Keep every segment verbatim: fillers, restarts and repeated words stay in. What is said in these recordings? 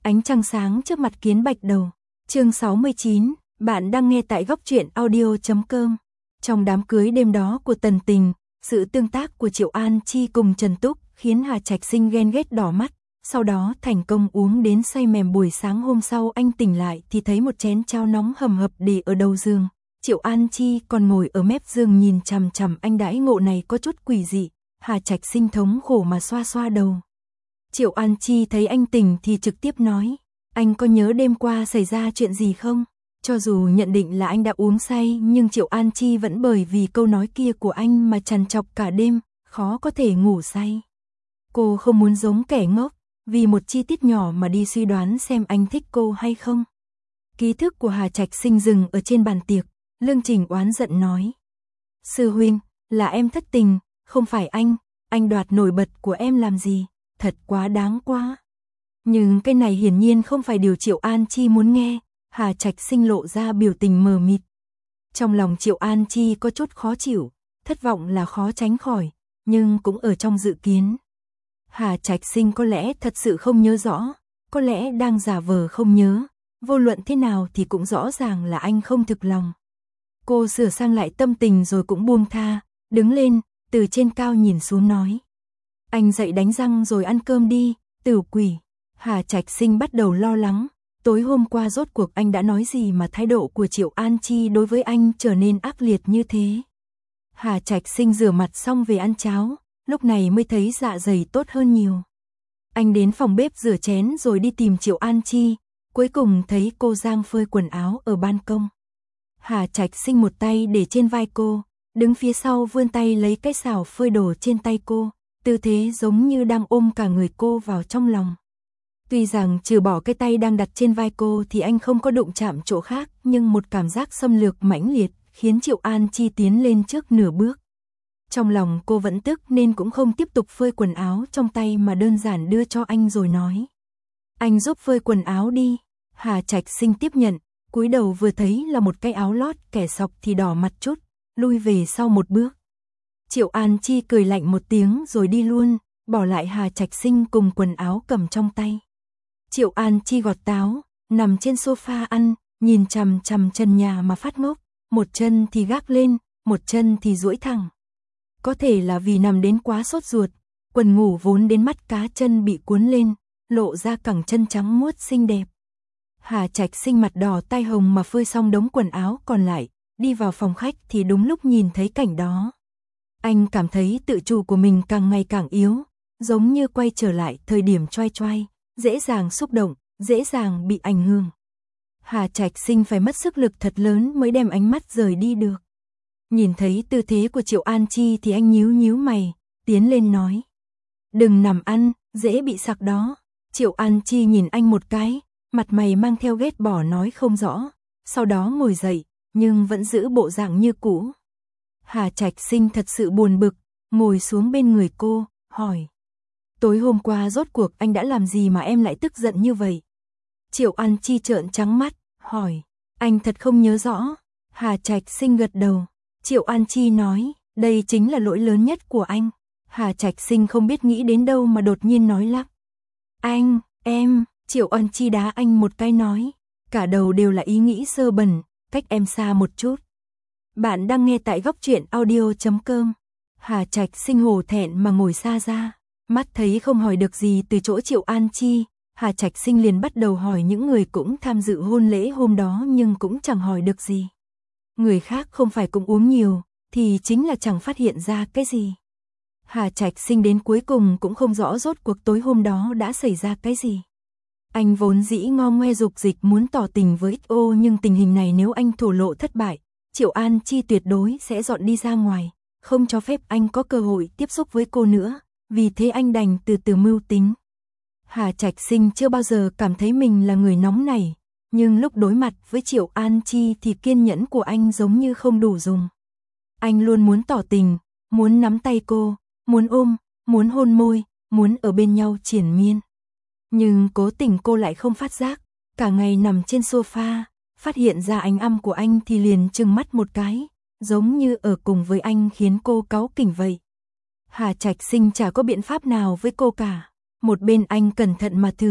Ánh trăng sáng trước mặt kiến bạch đầu. Chương sáu mươi chín, bạn đang nghe tại góc truyện audio chấm com. Trong đám cưới đêm đó của Tần Tình, sự tương tác của Triệu An Chi cùng Trần Túc khiến Hà Trạch Sinh ghen ghét đỏ mắt. Sau đó thành công uống đến say mềm. Buổi sáng hôm sau anh tỉnh lại thì thấy một chén cháo nóng hầm hập để ở đầu giường. Triệu An Chi còn ngồi ở mép giường nhìn chằm chằm anh. Đãi ngộ này có chút quỷ dị. Hà Trạch Sinh thống khổ mà xoa xoa đầu. Triệu An Chi thấy anh tỉnh thì trực tiếp nói, anh có nhớ đêm qua xảy ra chuyện gì không? Cho dù nhận định là anh đã uống say, nhưng Triệu An Chi vẫn bởi vì câu nói kia của anh mà trằn trọc cả đêm, khó có thể ngủ say. Cô không muốn giống kẻ ngốc, vì một chi tiết nhỏ mà đi suy đoán xem anh thích cô hay không. Ký thức của Hà Trạch Sinh dừng ở trên bàn tiệc. Lương Trình oán giận nói, sư huynh, là em thất tình, không phải anh, anh đoạt nổi bật của em làm gì, thật quá đáng quá. Nhưng cái này hiển nhiên không phải điều Triệu An Chi muốn nghe. Hà Trạch Sinh lộ ra biểu tình mờ mịt. Trong lòng Triệu An Chi có chút khó chịu, thất vọng là khó tránh khỏi, nhưng cũng ở trong dự kiến. Hà Trạch Sinh có lẽ thật sự không nhớ rõ, có lẽ đang giả vờ không nhớ, vô luận thế nào thì cũng rõ ràng là anh không thực lòng. Cô sửa sang lại tâm tình rồi cũng buông tha, đứng lên, từ trên cao nhìn xuống nói, anh dậy đánh răng rồi ăn cơm đi, tử quỷ. Hà Trạch Sinh bắt đầu lo lắng, tối hôm qua rốt cuộc anh đã nói gì mà thái độ của Triệu An Chi đối với anh trở nên ác liệt như thế. Hà Trạch Sinh rửa mặt xong về ăn cháo, lúc này mới thấy dạ dày tốt hơn nhiều. Anh đến phòng bếp rửa chén rồi đi tìm Triệu An Chi, cuối cùng thấy cô đang phơi quần áo ở ban công. Hà Trạch Sinh một tay để trên vai cô, đứng phía sau vươn tay lấy cái xào phơi đồ trên tay cô, tư thế giống như đang ôm cả người cô vào trong lòng. Tuy rằng trừ bỏ cái tay đang đặt trên vai cô thì anh không có đụng chạm chỗ khác, nhưng một cảm giác xâm lược mãnh liệt khiến Triệu An Chi tiến lên trước nửa bước. Trong lòng cô vẫn tức nên cũng không tiếp tục phơi quần áo trong tay mà đơn giản đưa cho anh rồi nói, anh giúp phơi quần áo đi. Hà Trạch Sinh tiếp nhận, cúi đầu vừa thấy là một cái áo lót kẻ sọc thì đỏ mặt chút, lui về sau một bước. Triệu An Chi cười lạnh một tiếng rồi đi luôn, bỏ lại Hà Trạch Sinh cùng quần áo cầm trong tay. Triệu An Chi gọt táo, nằm trên sofa ăn, nhìn chằm chằm trần nhà mà phát ngốc, một chân thì gác lên, một chân thì duỗi thẳng. Có thể là vì nằm đến quá sốt ruột, quần ngủ vốn đến mắt cá chân bị cuốn lên, lộ ra cẳng chân trắng muốt xinh đẹp. Hà Trạch Sinh mặt đỏ tai hồng mà phơi xong đống quần áo còn lại, đi vào phòng khách thì đúng lúc nhìn thấy cảnh đó. Anh cảm thấy tự chủ của mình càng ngày càng yếu, giống như quay trở lại thời điểm choai choai, dễ dàng xúc động, dễ dàng bị ảnh hưởng. Hà Trạch Sinh phải mất sức lực thật lớn mới đem ánh mắt rời đi được. Nhìn thấy tư thế của Triệu An Chi thì anh nhíu nhíu mày, tiến lên nói, đừng nằm ăn, dễ bị sặc đó. Triệu An Chi nhìn anh một cái, mặt mày mang theo ghét bỏ nói không rõ, sau đó ngồi dậy, nhưng vẫn giữ bộ dạng như cũ. Hà Trạch Sinh thật sự buồn bực, ngồi xuống bên người cô, hỏi, tối hôm qua rốt cuộc anh đã làm gì mà em lại tức giận như vậy? Triệu An Chi trợn trắng mắt, hỏi, anh thật không nhớ rõ. Hà Trạch Sinh gật đầu. Triệu An Chi nói, đây chính là lỗi lớn nhất của anh. Hà Trạch Sinh không biết nghĩ đến đâu mà đột nhiên nói lắp, anh, em. Triệu An Chi đá anh một cái nói, cả đầu đều là ý nghĩ sơ bẩn, cách em xa một chút. Bạn đang nghe tại góc truyện audio chấm com. Hà Trạch Sinh hổ thẹn mà ngồi xa ra, mắt thấy không hỏi được gì từ chỗ Triệu An Chi. Hà Trạch Sinh liền bắt đầu hỏi những người cũng tham dự hôn lễ hôm đó nhưng cũng chẳng hỏi được gì. Người khác không phải cũng uống nhiều, thì chính là chẳng phát hiện ra cái gì. Hà Trạch Sinh đến cuối cùng cũng không rõ rốt cuộc tối hôm đó đã xảy ra cái gì. Anh vốn dĩ ngo ngoe dục dịch muốn tỏ tình với ích ô, nhưng tình hình này nếu anh thổ lộ thất bại, Triệu An Chi tuyệt đối sẽ dọn đi ra ngoài, không cho phép anh có cơ hội tiếp xúc với cô nữa, vì thế anh đành từ từ mưu tính. Hà Trạch Sinh chưa bao giờ cảm thấy mình là người nóng nảy, nhưng lúc đối mặt với Triệu An Chi thì kiên nhẫn của anh giống như không đủ dùng. Anh luôn muốn tỏ tình, muốn nắm tay cô, muốn ôm, muốn hôn môi, muốn ở bên nhau triền miên. Nhưng cố tình cô lại không phát giác, cả ngày nằm trên sofa, phát hiện ra ánh âm của anh thì liền trừng mắt một cái, giống như ở cùng với anh khiến cô cáu kỉnh vậy. Hà Trạch Sinh chả có biện pháp nào với cô cả. Một bên anh cẩn thận mà thử,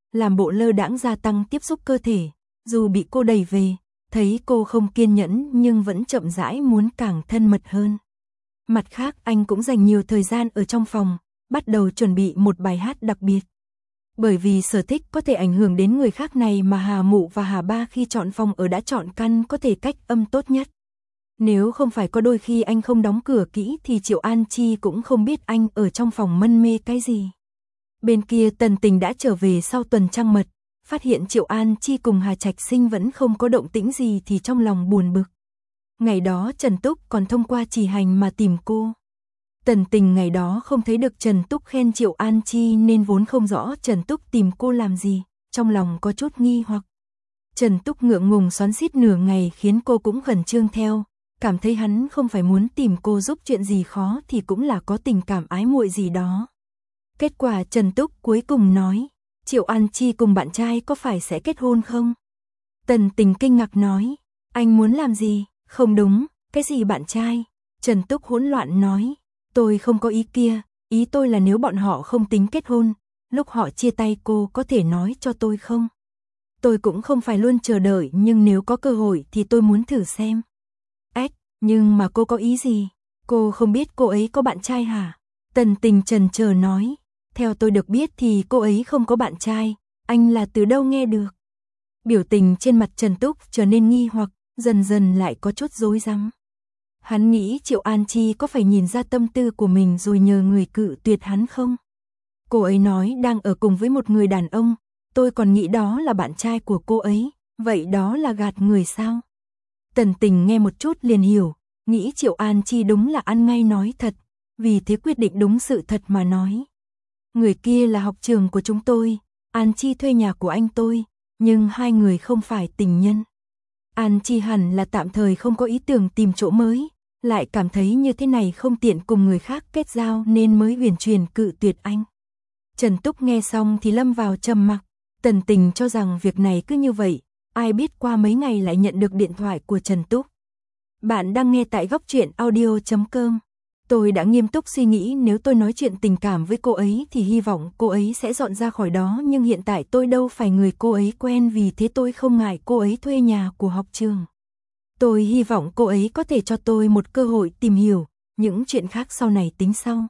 làm bộ lơ đãng gia tăng tiếp xúc cơ thể, dù bị cô đẩy về, thấy cô không kiên nhẫn nhưng vẫn chậm rãi muốn càng thân mật hơn. Mặt khác anh cũng dành nhiều thời gian ở trong phòng, bắt đầu chuẩn bị một bài hát đặc biệt. Bởi vì sở thích có thể ảnh hưởng đến người khác này mà Hà Mụ và Hà Ba khi chọn phòng ở đã chọn căn có thể cách âm tốt nhất. Nếu không phải có đôi khi anh không đóng cửa kỹ thì Triệu An Chi cũng không biết anh ở trong phòng mân mê cái gì. Bên kia Tần Tình đã trở về sau tuần trăng mật, phát hiện Triệu An Chi cùng Hà Trạch Sinh vẫn không có động tĩnh gì thì trong lòng buồn bực. Ngày đó Trần Túc còn thông qua chỉ hành mà tìm cô. Tần Tình ngày đó không thấy được Trần Túc khen Triệu An Chi nên vốn không rõ Trần Túc tìm cô làm gì, trong lòng có chút nghi hoặc. Trần Túc ngượng ngùng xoắn xít nửa ngày khiến cô cũng khẩn trương theo, cảm thấy hắn không phải muốn tìm cô giúp chuyện gì khó thì cũng là có tình cảm ái muội gì đó. Kết quả Trần Túc cuối cùng nói, Triệu An Chi cùng bạn trai có phải sẽ kết hôn không? Tần Tình kinh ngạc nói, anh muốn làm gì? Không đúng, cái gì bạn trai? Trần Túc hỗn loạn nói, tôi không có ý kia, ý tôi là nếu bọn họ không tính kết hôn, lúc họ chia tay cô có thể nói cho tôi không? Tôi cũng không phải luôn chờ đợi nhưng nếu có cơ hội thì tôi muốn thử xem. Ếch, nhưng mà cô có ý gì? Cô không biết cô ấy có bạn trai hả? Tần Tình chần chờ nói, theo tôi được biết thì cô ấy không có bạn trai, anh là từ đâu nghe được? Biểu tình trên mặt Trần Túc trở nên nghi hoặc, dần dần lại có chút rối rắm. Hắn nghĩ Triệu An Chi có phải nhìn ra tâm tư của mình rồi nhờ người cự tuyệt hắn không? Cô ấy nói đang ở cùng với một người đàn ông, tôi còn nghĩ đó là bạn trai của cô ấy, vậy đó là gạt người sao? Tần Tình nghe một chút liền hiểu, nghĩ Triệu An Chi đúng là ăn ngay nói thật, vì thế quyết định đúng sự thật mà nói. Người kia là học trường của chúng tôi, An Chi thuê nhà của anh tôi, nhưng hai người không phải tình nhân. An Chi hẳn là tạm thời không có ý tưởng tìm chỗ mới, lại cảm thấy như thế này không tiện cùng người khác kết giao nên mới huyền truyền cự tuyệt anh. Trần Túc nghe xong thì lâm vào trầm mặc, Tần Tình cho rằng việc này cứ như vậy, ai biết qua mấy ngày lại nhận được điện thoại của Trần Túc. Bạn đang nghe tại góc truyện audio chấm com. Tôi đã nghiêm túc suy nghĩ nếu tôi nói chuyện tình cảm với cô ấy thì hy vọng cô ấy sẽ dọn ra khỏi đó, nhưng hiện tại tôi đâu phải người cô ấy quen, vì thế tôi không ngại cô ấy thuê nhà của học trường. Tôi hy vọng cô ấy có thể cho tôi một cơ hội tìm hiểu, những chuyện khác sau này tính sau.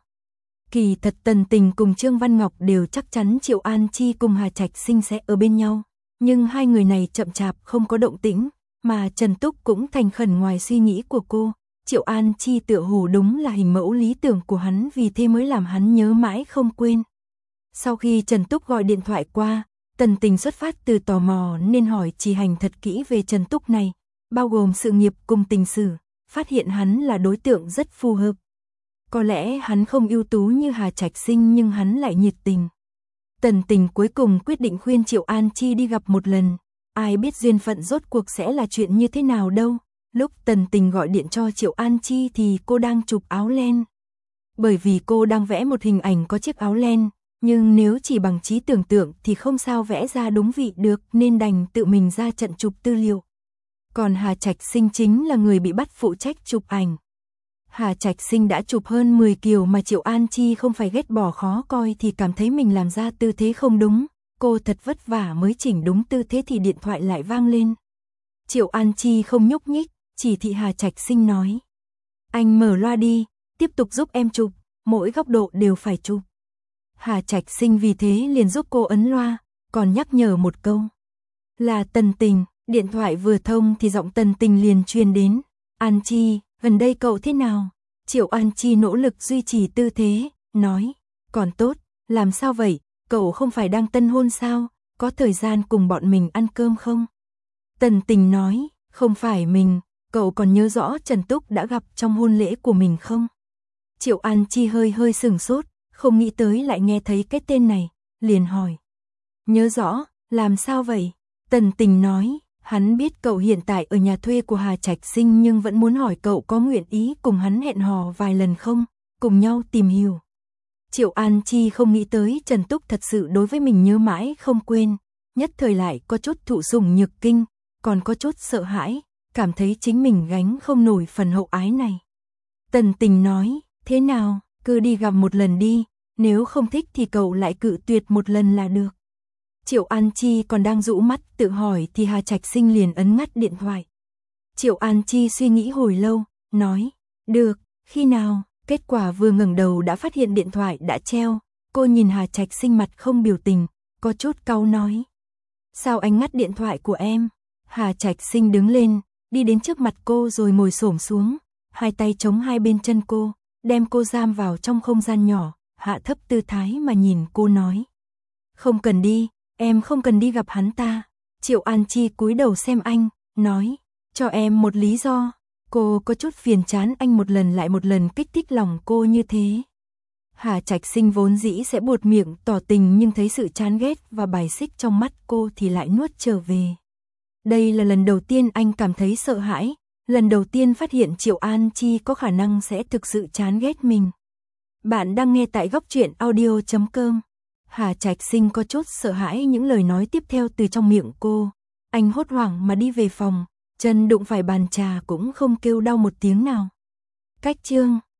Kỳ thật Tần Tình cùng Trương Văn Ngọc đều chắc chắn Triệu An Chi cùng Hà Trạch Sinh sẽ ở bên nhau, nhưng hai người này chậm chạp không có động tĩnh, mà Trần Túc cũng thành khẩn ngoài suy nghĩ của cô. Triệu An Chi tựa hồ đúng là hình mẫu lý tưởng của hắn, vì thế mới làm hắn nhớ mãi không quên. Sau khi Trần Túc gọi điện thoại qua, Tần Tình xuất phát từ tò mò nên hỏi Chỉ Hành thật kỹ về Trần Túc này, bao gồm sự nghiệp cùng tình sử, phát hiện hắn là đối tượng rất phù hợp. Có lẽ hắn không ưu tú như Hà Trạch Sinh nhưng hắn lại nhiệt tình. Tần Tình cuối cùng quyết định khuyên Triệu An Chi đi gặp một lần, ai biết duyên phận rốt cuộc sẽ là chuyện như thế nào đâu. Lúc Tần Tình gọi điện cho Triệu An Chi thì cô đang chụp áo len. Bởi vì cô đang vẽ một hình ảnh có chiếc áo len, nhưng nếu chỉ bằng trí tưởng tượng thì không sao vẽ ra đúng vị được nên đành tự mình ra trận chụp tư liệu. Còn Hà Trạch Sinh chính là người bị bắt phụ trách chụp ảnh. Hà Trạch Sinh đã chụp hơn mười kiểu mà Triệu An Chi không phải ghét bỏ khó coi thì cảm thấy mình làm ra tư thế không đúng. Cô thật vất vả mới chỉnh đúng tư thế thì điện thoại lại vang lên. Triệu An Chi không nhúc nhích, chỉ thị Hà Trạch Sinh nói. Anh mở loa đi, tiếp tục giúp em chụp, mỗi góc độ đều phải chụp. Hà Trạch Sinh vì thế liền giúp cô ấn loa, còn nhắc nhở một câu. Là Tần Tình, điện thoại vừa thông thì giọng Tần Tình liền truyền đến. An Chi, gần đây cậu thế nào? Triệu An Chi nỗ lực duy trì tư thế, nói. Còn tốt, làm sao vậy, cậu không phải đang tân hôn sao, có thời gian cùng bọn mình ăn cơm không? Tần Tình nói, không phải mình. Cậu còn nhớ rõ Trần Túc đã gặp trong hôn lễ của mình không? Triệu An Chi hơi hơi sừng sốt, không nghĩ tới lại nghe thấy cái tên này, liền hỏi. Nhớ rõ, làm sao vậy? Tần Tình nói, hắn biết cậu hiện tại ở nhà thuê của Hà Trạch Sinh nhưng vẫn muốn hỏi cậu có nguyện ý cùng hắn hẹn hò vài lần không, cùng nhau tìm hiểu. Triệu An Chi không nghĩ tới Trần Túc thật sự đối với mình nhớ mãi không quên, nhất thời lại có chút thụ sủng nhược kinh, còn có chút sợ hãi. Cảm thấy chính mình gánh không nổi phần hậu ái này. Tần Tình nói, thế nào, cứ đi gặp một lần đi, nếu không thích thì cậu lại cự tuyệt một lần là được. Triệu An Chi còn đang dụ mắt tự hỏi thì Hà Trạch Sinh liền ấn ngắt điện thoại. Triệu An Chi suy nghĩ hồi lâu, nói, được, khi nào? Kết quả vừa ngẩng đầu đã phát hiện điện thoại đã treo. Cô nhìn Hà Trạch Sinh mặt không biểu tình, có chút cau nói. Sao anh ngắt điện thoại của em? Hà Trạch Sinh đứng lên, đi đến trước mặt cô rồi ngồi xổm xuống, hai tay chống hai bên chân cô, đem cô giam vào trong không gian nhỏ, hạ thấp tư thái mà nhìn cô nói. Không cần đi, em không cần đi gặp hắn ta. Triệu An Chi cúi đầu xem anh, nói, cho em một lý do. Cô có chút phiền chán anh một lần lại một lần kích thích lòng cô như thế. Hà Trạch Sinh vốn dĩ sẽ buột miệng tỏ tình nhưng thấy sự chán ghét và bài xích trong mắt cô thì lại nuốt trở về. Đây là lần đầu tiên anh cảm thấy sợ hãi, lần đầu tiên phát hiện Triệu An Chi có khả năng sẽ thực sự chán ghét mình. Bạn đang nghe tại góc truyện audio chấm com. Hà Trạch Sinh có chút sợ hãi những lời nói tiếp theo từ trong miệng cô. Anh hốt hoảng mà đi về phòng, chân đụng phải bàn trà cũng không kêu đau một tiếng nào. Cách chương